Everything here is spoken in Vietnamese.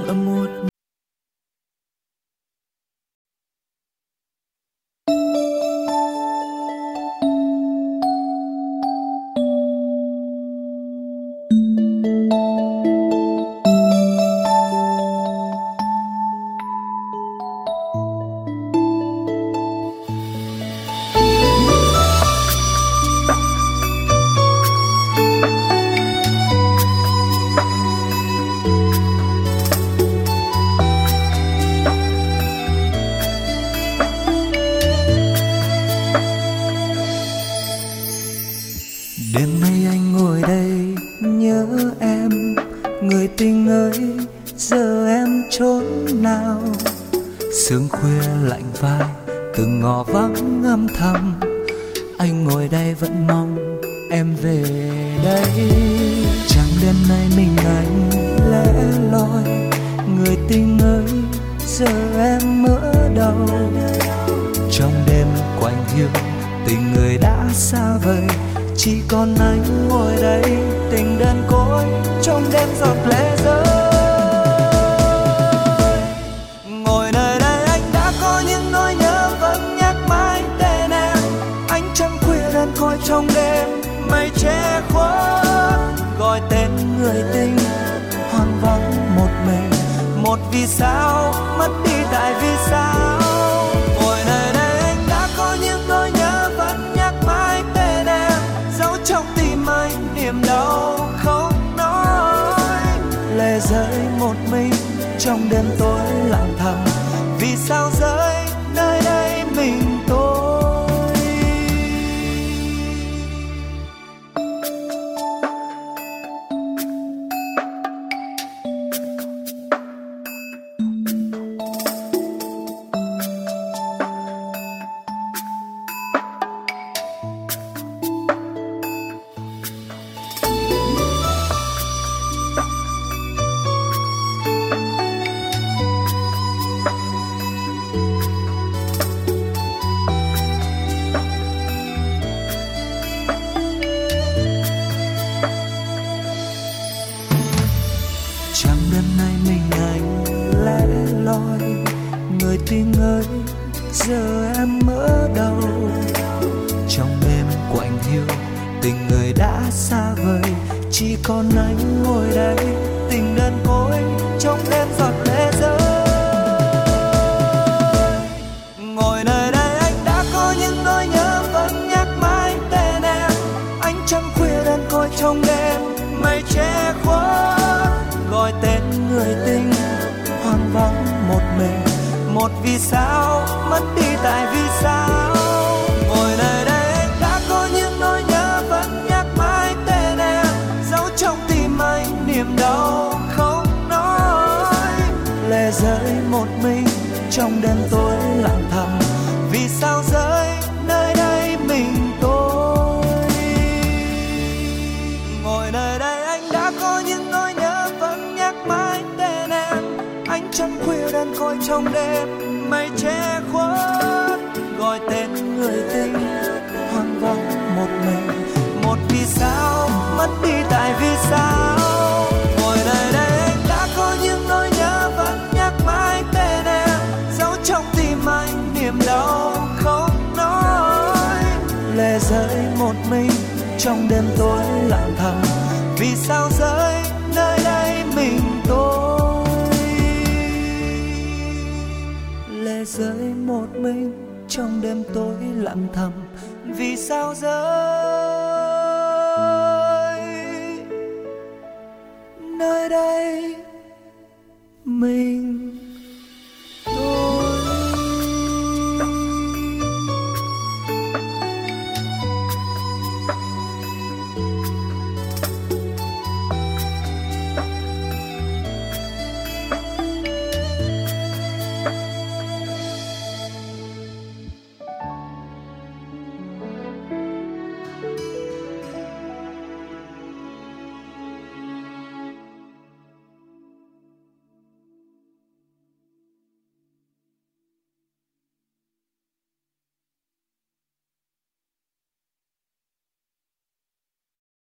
tựa một. Đêm nay anh ngồi đây nhớ em, người tình ơi giờ em trốn nào. Sương khuya lạnh vai từng ngõ vắng âm thầm, anh ngồi đây vẫn mong em về đây. Chẳng đêm nay mình anh lẻ loi, người tình ơi giờ em ở đâu. Trong đêm quạnh hiu tình người đã xa vời, chỉ còn anh ngồi đây tình đơn côi trong đêm giọt lệ rơi. Ngồi nơi đây anh đã có những nỗi nhớ vẫn nhắc mãi tên em. Ánh trăng khuya đơn côi trong đêm mây che khuất, gọi tên người tình hoang vắng một mình. Một vì sao mất đi tại vì sao. Ngồi nơi đây anh đã có những nỗi nhớ vẫn nhắc mãi tên em, dẫu trong tim anh niềm đau không nói. Lệ rơi một mình trong đêm tối lặng thầm, vì sao rơi nơi đây mình tôi. Chẳng đêm nay mình anh lẻ loi, người tình ơi giờ em ở đâu. Trong đêm quạnh hiu tình người đã xa vời, chỉ còn anh ngồi đây tình đơn côi trong đêm giọt lệ rơi. Ngồi nơi đây anh đã có những nỗi nhớ vẫn nhắc mãi tên em. Ánh trăng khuya đơn côi trong đêm mây che khuất, gọi tên người tình hoang vắng một mình. Một vì sao mất đi tại vì sao. Ngồi nơi đây anh đã có những nỗi nhớ vẫn nhắc mãi tên em, dẫu trong tim anh niềm đau không nói. Lệ rơi một mình trong đêm tối lặng thầm, vì sao rơi nơi đây mình tôi. Ngồi nơi đây anh đã có những nỗi nhớ vẫn nhắc mãi tên em. Ánh trăng khuya đơn côi trong đêm mây che khuất, gọi tên người tình hoang vắng một mình. Một vì sao mất đi tại vì sao. Ngồi nơi đây anh đã có những nỗi nhớ vẫn nhắc mãi tên em, dẫu trong tim anh niềm đau không nói. Lệ rơi một mình trong đêm tối lặng thầm, vì sao rơi nơi đây mình tôi. Lệ rơi một mình trong đêm tối lặng thầm, vì sao rơi nơi đây mình